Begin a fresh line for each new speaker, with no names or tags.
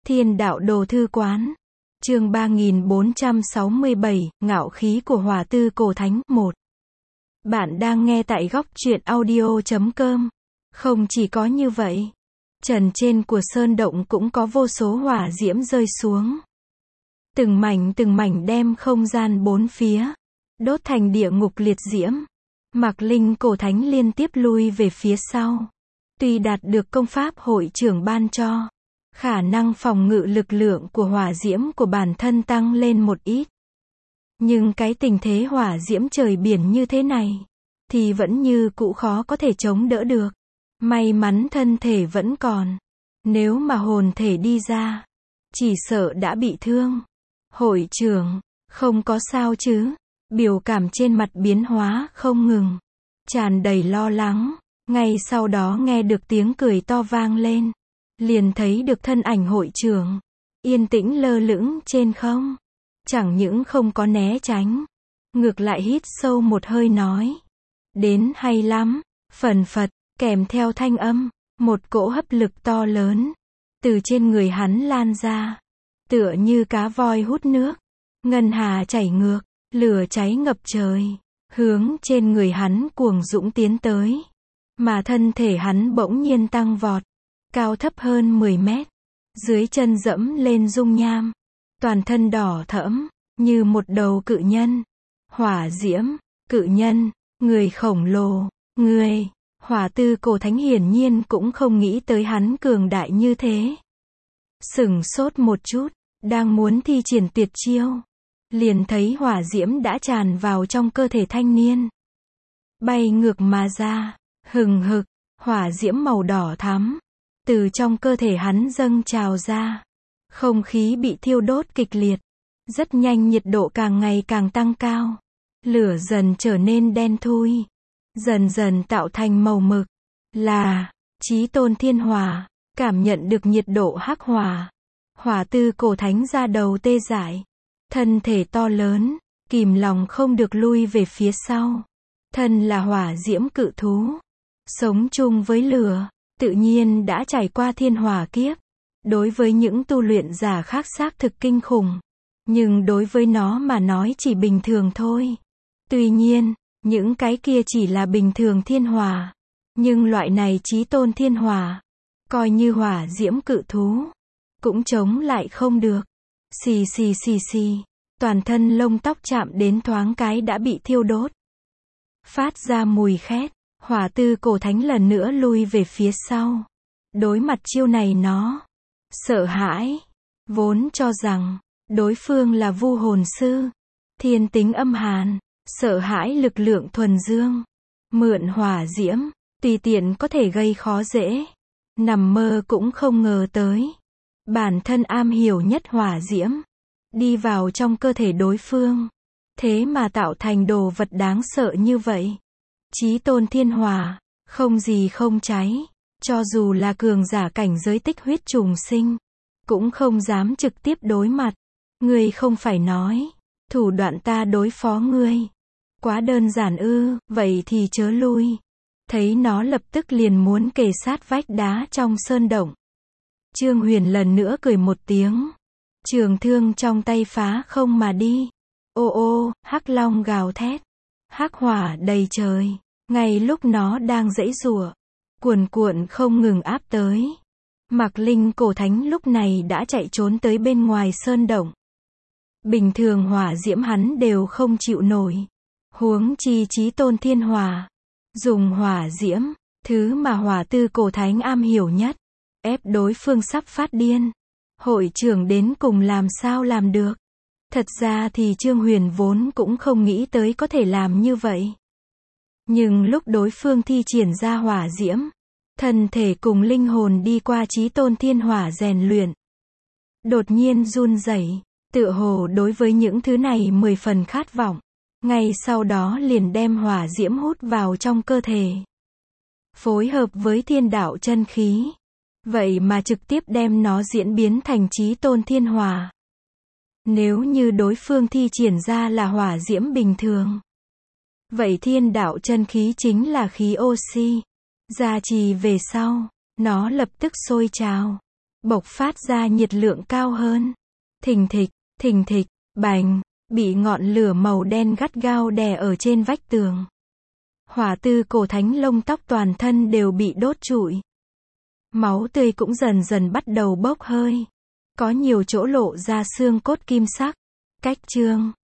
Thiên đạo đồ thư quán. Chương 3467, ngạo khí của Hỏa Tư Cổ Thánh 1. Bạn đang nghe tại góc truyện audio.com. Không chỉ có như vậy, trần trên của sơn động cũng có vô số hỏa diễm rơi xuống. Từng mảnh đem không gian bốn phía đốt thành địa ngục liệt diễm. Mạc Linh Cổ Thánh liên tiếp lui về phía sau. Tuy đạt được công pháp hội trưởng ban cho, khả năng phòng ngự lực lượng của hỏa diễm của bản thân tăng lên một ít. Nhưng cái tình thế hỏa diễm trời biển như thế này, thì vẫn như cũ khó có thể chống đỡ được. May mắn thân thể vẫn còn. Nếu mà hồn thể đi ra, chỉ sợ đã bị thương. Hội trưởng, không có sao chứ? Biểu cảm trên mặt biến hóa không ngừng, tràn đầy lo lắng. Ngay sau đó nghe được tiếng cười to vang lên. Liền thấy được thân ảnh hội trưởng, yên tĩnh lơ lửng trên không. Chẳng những không có né tránh, ngược lại hít sâu một hơi nói. Đến hay lắm, phần phật, kèm theo thanh âm, một cỗ hấp lực to lớn, từ trên người hắn lan ra. Tựa như cá voi hút nước, ngân hà chảy ngược, lửa cháy ngập trời, hướng trên người hắn cuồng dũng tiến tới. Mà thân thể hắn bỗng nhiên tăng vọt, cao thấp hơn 10 mét, dưới chân dẫm lên dung nham, toàn thân đỏ thẫm, như một đầu cự nhân. Hỏa diễm, cự nhân, người khổng lồ, người. Hỏa Tư Cổ Thánh hiển nhiên cũng không nghĩ tới hắn cường đại như thế. Sửng sốt một chút, đang muốn thi triển tuyệt chiêu, liền thấy hỏa diễm đã tràn vào trong cơ thể thanh niên, bay ngược mà ra, hừng hực, hỏa diễm màu đỏ thắm, từ trong cơ thể hắn dâng trào ra. Không khí bị thiêu đốt kịch liệt, rất nhanh nhiệt độ càng ngày càng tăng cao, lửa dần trở nên đen thui, dần dần tạo thành màu mực, là Chí Tôn Thiên Hỏa. Cảm nhận được nhiệt độ hắc hỏa, Hỏa Tư Cổ Thánh ra đầu tê dại, thân thể to lớn, kìm lòng không được lui về phía sau. Thân là hỏa diễm cự thú, sống chung với lửa, tự nhiên đã trải qua thiên hỏa kiếp. Đối với những tu luyện giả khác xác thực kinh khủng, nhưng đối với nó mà nói chỉ bình thường thôi. Tuy nhiên, những cái kia chỉ là bình thường thiên hỏa, nhưng loại này Chí Tôn Thiên Hỏa, coi như hỏa diễm cự thú, cũng chống lại không được. Xì xì xì xì, toàn thân lông tóc chạm đến thoáng cái đã bị thiêu đốt, phát ra mùi khét. Hỏa Tư Cổ Thánh lần nữa lui về phía sau. Đối mặt chiêu này nó sợ hãi, vốn cho rằng đối phương là vu hồn sư, thiên tính âm hàn, sợ hãi lực lượng thuần dương, mượn hỏa diễm, tùy tiện có thể gây khó dễ. Nằm mơ cũng không ngờ tới, bản thân am hiểu nhất hỏa diễm, đi vào trong cơ thể đối phương, thế mà tạo thành đồ vật đáng sợ như vậy. Chí Tôn Thiên Hỏa, không gì không cháy, cho dù là cường giả cảnh giới tích huyết trùng sinh, cũng không dám trực tiếp đối mặt. Ngươi không phải nói, thủ đoạn ta đối phó ngươi quá đơn giản ư? Vậy thì chớ lui. Thấy nó lập tức liền muốn kề sát vách đá trong sơn động. Trương Huyền lần nữa cười một tiếng, trường thương trong tay phá không mà đi. Ô ô, hắc long gào thét, hắc hỏa đầy trời. Ngay lúc nó đang giãy giụa, cuồn cuộn không ngừng áp tới, Mạc Linh Cổ Thánh lúc này đã chạy trốn tới bên ngoài sơn động. Bình thường hỏa diễm hắn đều không chịu nổi, huống chi Chí Tôn Thiên Hỏa. Dùng hỏa diễm, thứ mà Hỏa Tư Cổ Thánh am hiểu nhất, ép đối phương sắp phát điên. Hội trưởng đến cùng làm sao làm được? Thật ra thì Trương Huyền vốn cũng không nghĩ tới có thể làm như vậy. Nhưng lúc đối phương thi triển ra hỏa diễm, thân thể cùng linh hồn đi qua Chí Tôn Thiên Hỏa rèn luyện, đột nhiên run rẩy, tựa hồ đối với những thứ này 10 phần khát vọng. Ngay sau đó liền đem hỏa diễm hút vào trong cơ thể, phối hợp với thiên đạo chân khí, vậy mà trực tiếp đem nó diễn biến thành Chí Tôn Thiên Hỏa. Nếu như đối phương thi triển ra là hỏa diễm bình thường, vậy thiên đạo chân khí chính là khí oxy, gia trì về sau, nó lập tức sôi trào, bộc phát ra nhiệt lượng cao hơn. Thình thịch, bành, bị ngọn lửa màu đen gắt gao đè ở trên vách tường. Hỏa Tư Cổ Thánh lông tóc toàn thân đều bị đốt trụi. Máu tươi cũng dần dần bắt đầu bốc hơi. Có nhiều chỗ lộ ra xương cốt kim sắc. Cách chương